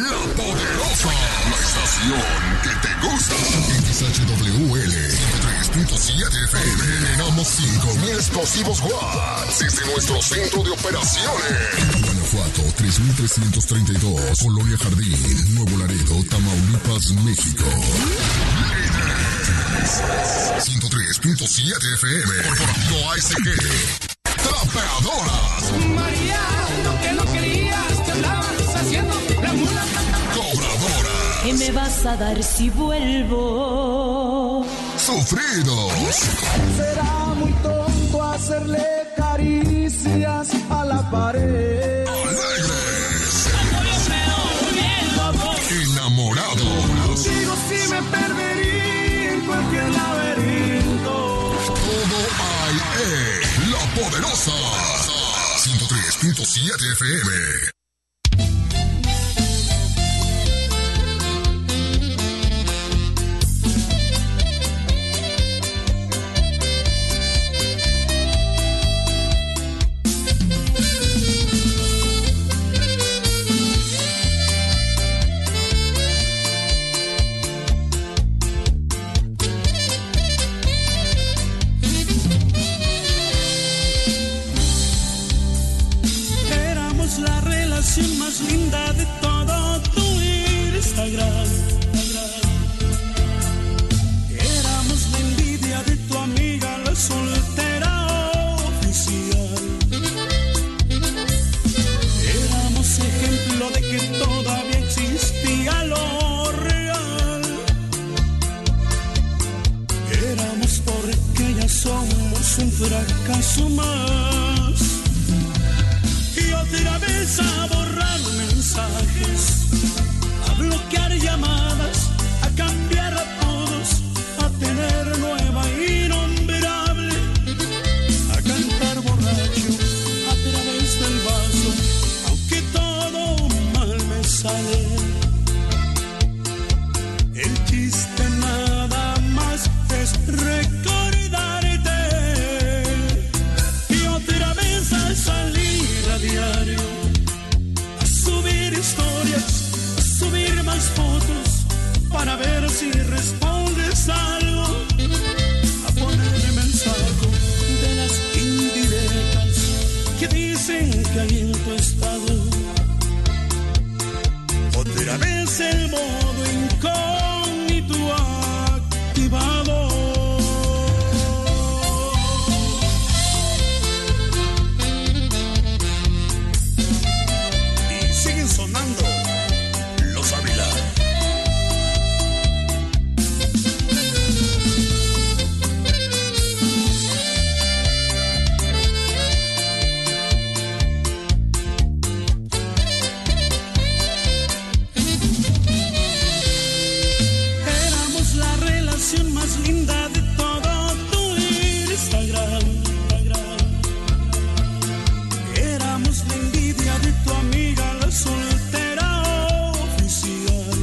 La Poderosa, la estación que te gusta. XHWL 103.7 FM. Tenemos 5,000 explosivos watts desde nuestro centro de operaciones. Guanajuato 3332, Colonia Jardín, Nuevo Laredo, Tamaulipas, México. 103.7 FM. Corporativo ASG. Trapeadoras. María, lo que no querías, te andabas haciendo la mula. Cobradoras. ¿Qué me vas a dar si vuelvo? Sufridos. Será muy tonto hacerle caricias a la pared. Alegres. Enamorados. Digo, si me perdería en cualquier laberinto. Todo hay en La Poderosa. 103.7 FM. Más linda de todo tu Instagram. Éramos la envidia de tu amiga, la soltera oficial. Éramos ejemplo de que todavía existía lo real. Éramos porque ya somos un fracaso más. Y otra vez a borrar mensajes, a bloquear llamadas, a cambiar apodos, a tener nueva innombrable, a cantar borracho a través del vaso, aunque todo mal me sale. El chiste nada más es recordarte y otra vez a salir a diario, a subir historias, a subir más fotos, para ver si respondes algo, a ponerme el saco de las indirectas que dicen que hay en tu estado. Otra vez el modo incógnito activado. Sonando Los Ávila. Éramos la relación más linda de todo tu Instagram. Éramos la envidia de tu amiga, la soltera oficial.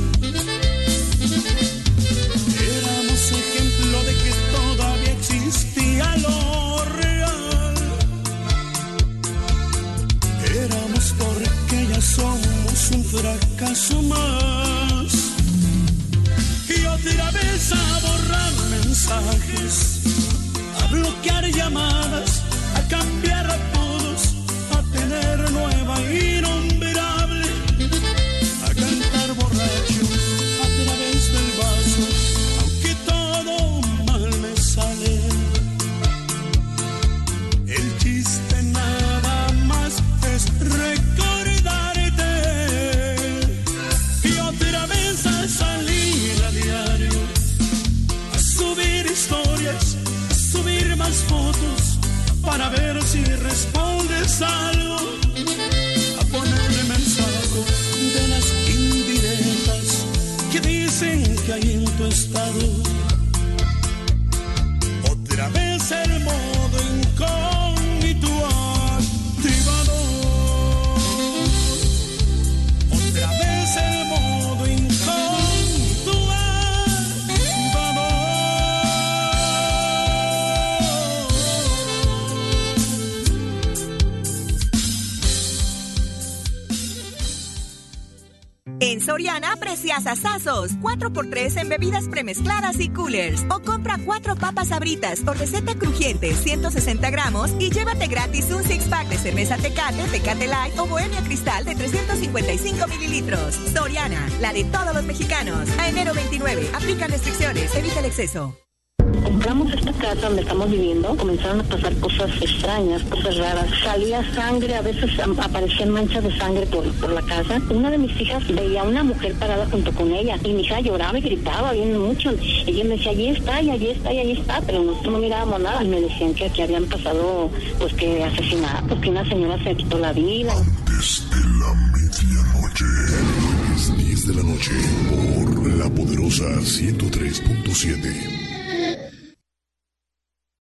Éramos ejemplo de que todavía existía lo real. Éramos porque ya somos un fracaso más. Y otra vez a borrar mensajes, a bloquear llamadas, a cambiar apodos, a tener nueva innombrable, a cantar borracho a través del vaso, aunque todo mal me sale. El chiste nada más es recordarte y otra vez a salir a diario, a subir historias, a subir más fotos, para ver si respondes algo, a ponerme el saco de las indirectas que dicen que hay en tu estado. Otra vez el modo incógnito activado. Otra vez el modo incógnito activado. En Soriana, preciasazazos. 4x3 en bebidas premezcladas y coolers. O compra 4 papas Sabritas o receta crujiente, 160 gramos y llévate gratis un 6-pack de cerveza Tecate, Tecate Light o Bohemia Cristal de 355 mililitros. Soriana, la de todos los mexicanos. A enero 29. Aplican restricciones. Evita el exceso. Compramos esta casa donde estamos viviendo, comenzaron a pasar cosas extrañas, cosas raras. Salía sangre, a veces aparecían manchas de sangre por la casa. Una de mis hijas veía a una mujer parada junto con ella y mi hija lloraba y gritaba bien mucho. Ella me decía, allí está, y allí está, y allí está, pero nosotros no mirábamos nada. Y me decían que aquí habían pasado, pues que asesinatos, que una señora se quitó la vida. Antes de la medianoche, 10 de la noche, por La Poderosa 103.7.